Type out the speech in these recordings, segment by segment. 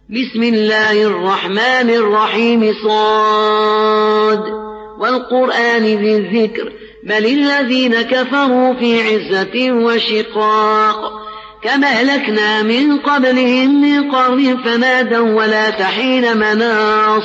بسم الله الرحمن الرحيم صاد والقرآن ذي الذكر بل الذين كفروا في عزة وشقاق كما أهلكنا من قبلهم من قرن فنادوا ولا تحين مناص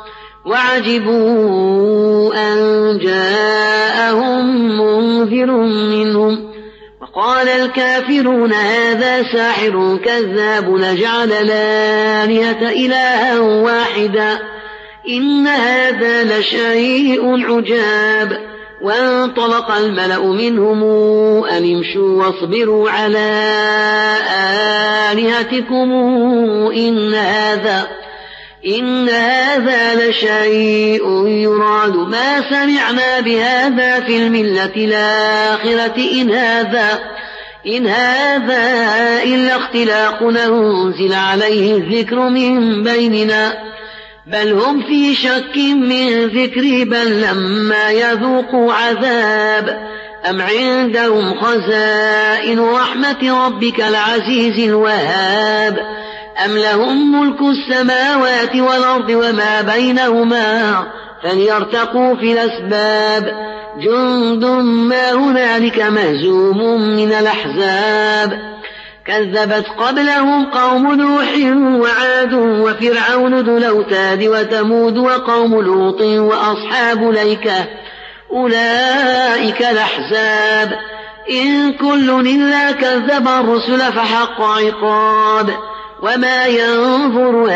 وعجبوا أن جاءهم منذر منهم وقال الكافرون هذا ساحر كذاب نجعل الآلهة إلها واحدا إن هذا لشيء عجاب وانطلق الملأ منهم أن امشوا واصبروا على آلهتكم إن هذا لشيء يراد ما سمعنا بهذا في الملة الآخرة إن هذا إلا اختلاق أنزل عليه الذكر من بيننا بل هم في شك من ذكري بل لما يذوقوا عذاب أم عندهم خزائن رحمة ربك العزيز الوهاب أم لهم ملك السماوات والأرض وما بينهما فليرتقوا في الأسباب جند ما هنالك مهزوم من الأحزاب كذبت قبلهم قوم نوح وعاد وفرعون ذو الأوتاد وثمود وقوم لوط وأصحاب الأيكة أولئك الأحزاب إن كل إلا كذب الرسل فحق عقاب وما ينظر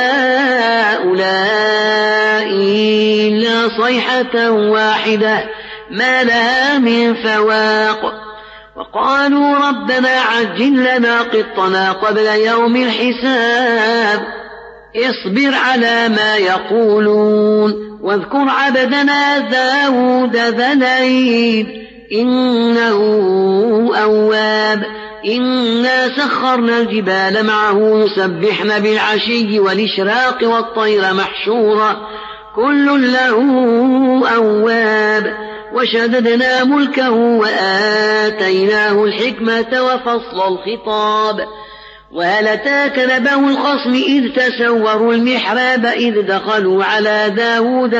هؤلاء إلا صيحة واحدة ما لها من فواق وقالوا ربنا عجل لنا قطنا قبل يوم الحساب اصبر على ما يقولون واذكر عبدنا داود ذا الأيد إنه أواب إنا سخرنا الجبال معه يسبحن بالعشي والإشراق والطير محشورة كل له أواب وشددنا ملكه وآتيناه الحكمة وفصل الخطاب وهل أتاك نبأ الخصم إذ تسوروا المحراب إذ دخلوا على داود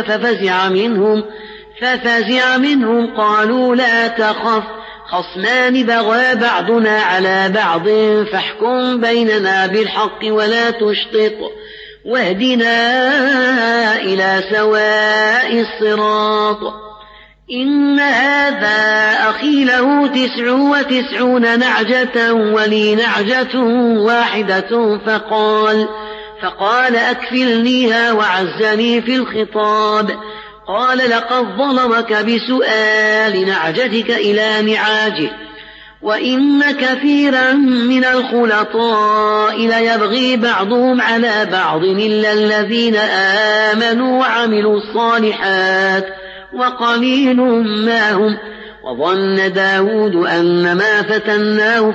ففزع منهم قالوا لا تخف خصمان بغى بعضنا على بعض فاحكم بيننا بالحق ولا تشطط واهدنا إلى سواء الصراط إن هذا أخي له 99 نعجة ولي نعجة واحدة فقال أكفلنيها وعزني في الخطاب قال لقد ظلمك بسؤال نعجتك إلى نعاجه وإن كثيرا من الخلطاء ليبغي بعضهم على بعض إلا الذين آمنوا وعملوا الصالحات وقليل ما هم وظن داود أنما فتناه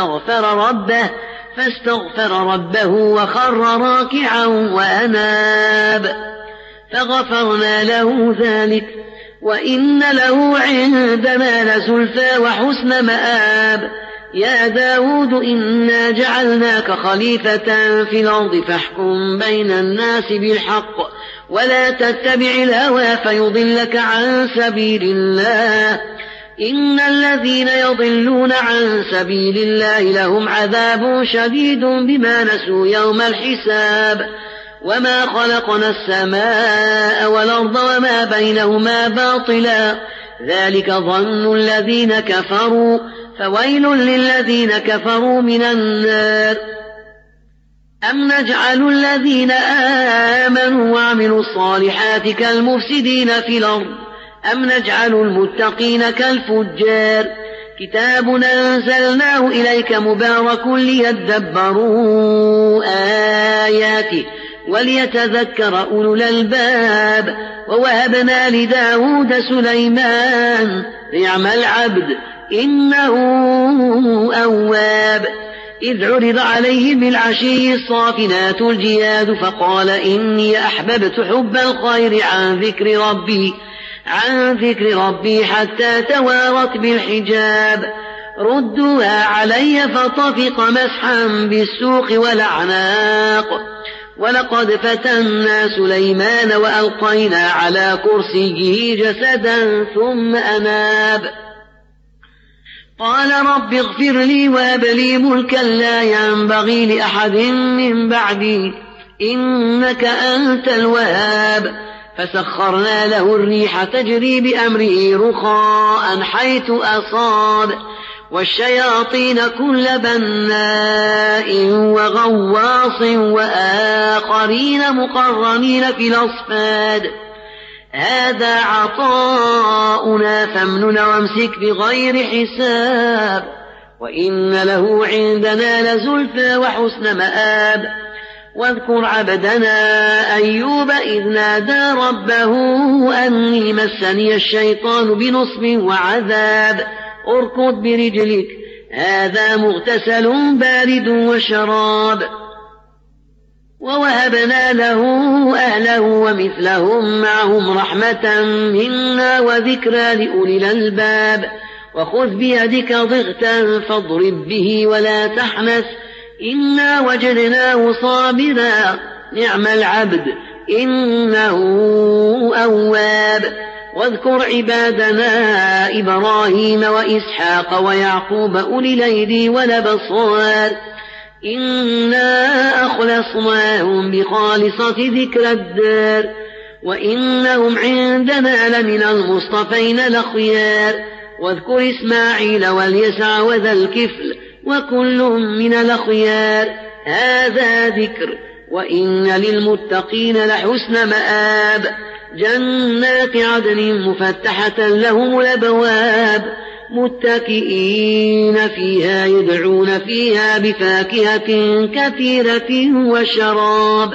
فاستغفر ربه وخر راكعا وأناب فغفرنا له ذلك وإن له عندنا لزلفى وحسن مآب يا داود إنا جعلناك خليفة في الأرض فاحكم بين الناس بالحق ولا تتبع الهوى فيضلك عن سبيل الله إن الذين يضلون عن سبيل الله لهم عذاب شديد بما نسوا يوم الحساب وما خلقنا السماء والأرض وما بينهما باطلا ذلك ظن الذين كفروا فويل للذين كفروا من النار أم نجعل الذين آمنوا وعملوا الصالحات كالمفسدين في الأرض أم نجعل المتقين كالفجار كتاب أنزلناه إليك مبارك ليدبروا آياته وليتذكر أولو الألباب ووهبنا لداود سليمان نعم العبد إنه أواب إذ عرض عليه بالعشي الصافنات الجياد فقال إني أحببت حب الخير عن ذكر ربي حتى توارت بالحجاب ردوها علي فطفق مسحا بالسوق والأعناق ولقد فتنا سليمان وألقينا على كرسيه جسدا ثم أناب قال رب اغفر لي وهب لي ملكا لا ينبغي لأحد من بعدي إنك أنت الوهاب فسخرنا له الريح تجري بأمره رخاء حيث أصاب والشياطين كل بناء وغواص وآخرين مقرنين في الأصفاد هذا عطاؤنا فامنن وامسك بغير حساب وإن له عندنا لزلفى وحسن مآب واذكر عبدنا أيوب إذ نادى ربه أني مسني الشيطان بنصب وعذاب اركض برجلك هذا مغتسل بارد وشراب ووهبنا له أهله ومثلهم معهم رحمة منا وذكرى لأولي الألباب وخذ بيدك ضغثا فاضرب به ولا تحنث إنا وجدناه صابرا نعم العبد إنه أواب واذكر عبادنا إبراهيم وإسحاق ويعقوب أولي الأيدي والأبصار إنا أخلصناهم بخالصة ذكر الدار وإنهم عندنا لمن المصطفين الأخيار واذكر إسماعيل واليسع وذا الكفل وكل من الأخيار هذا ذكر وإن للمتقين لحسن مآب جنات عدن مفتحة لهم الأبواب متكئين فيها يدعون فيها بفاكهة كثيرة وشراب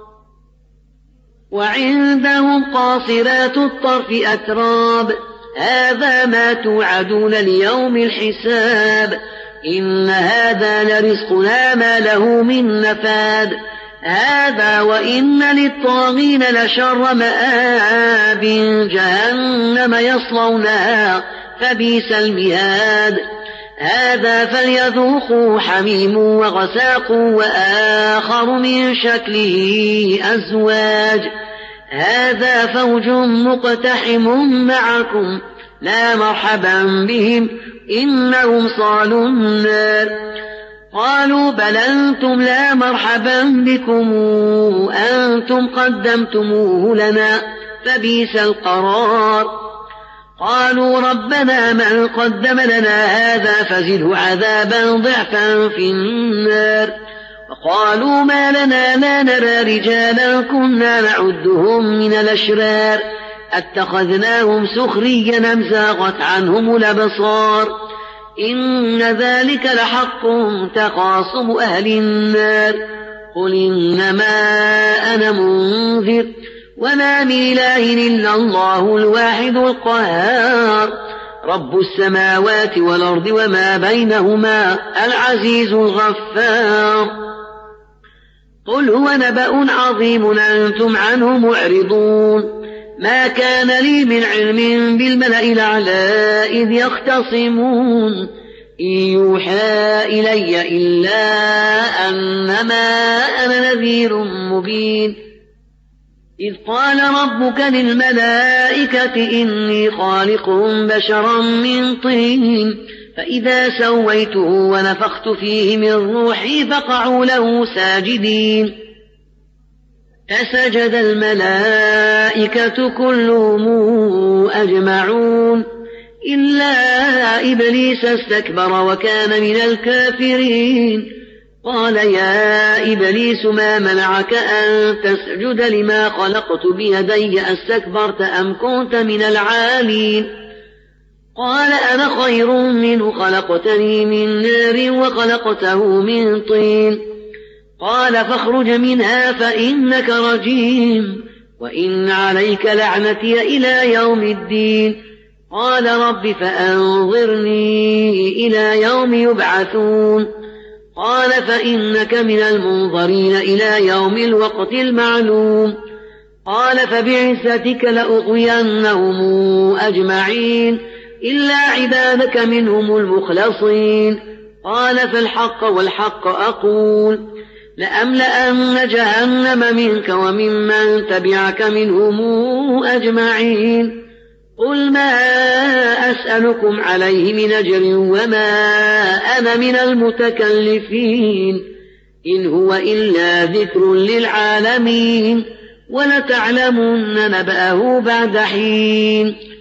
وعندهم قاصرات الطرف أتراب هذا ما توعدون ليوم الحساب إن هذا لرزقنا ما له من نفاد هذا وإن للطاغين لشر مآب جهنم يصلونها فبئس المهاد هذا فليذوقوا حميم وغساق وآخر من شكله أزواج هذا فوج مقتحم معكم لا مرحبا بهم إنهم صالوا النار قالوا بل أنتم لا مرحبا بكم أنتم قدمتموه لنا فبئس القرار قالوا ربنا من قدم لنا هذا فزده عذابا ضعفا في النار وقالوا ما لنا لا نرى رجالا كنا نعدهم من الأشرار اتخذناهم سخريا أم زاغت عنهم الأبصار إن ذلك لحق تخاصم أهل النار قل إنما أنا منذر وما من إله إلا الله الواحد القهار رب السماوات والأرض وما بينهما العزيز الغفار قل هو نبأ عظيم أنتم عنه معرضون ما كان لي من علم بالملأ الأعلى إذ يختصمون إن يوحى إلي إلا أنما أنا نذير مبين إذ قال ربك للملائكة إني خالق بشرا من طين فإذا سويته ونفخت فيه من روحي فقعوا له ساجدين فسجد الملائكة كلهم أجمعون إلا إبليس استكبر وكان من الكافرين قال يا إبليس ما منعك أن تسجد لما خلقت بيدي أستكبرت أم كنت من العالين قال أنا خير منه خلقتني من نار وخلقته من طين قال فاخرج منها فإنك رجيم وإن عليك لعنتي إلى يوم الدين قال رب فأنظرني إلى يوم يبعثون قال فإنك من المنظرين إلى يوم الوقت المعلوم قال فبعزتك لأغوينهم أجمعين إلا عبادك منهم المخلصين قال فالحق والحق أقول لأملأن جهنم منك وممن تبعك منهم أجمعين قل ما أسألكم عليه من أجر وما أنا من المتكلفين إن هو إلا ذكر للعالمين ولتعلمن نبأه بعد حين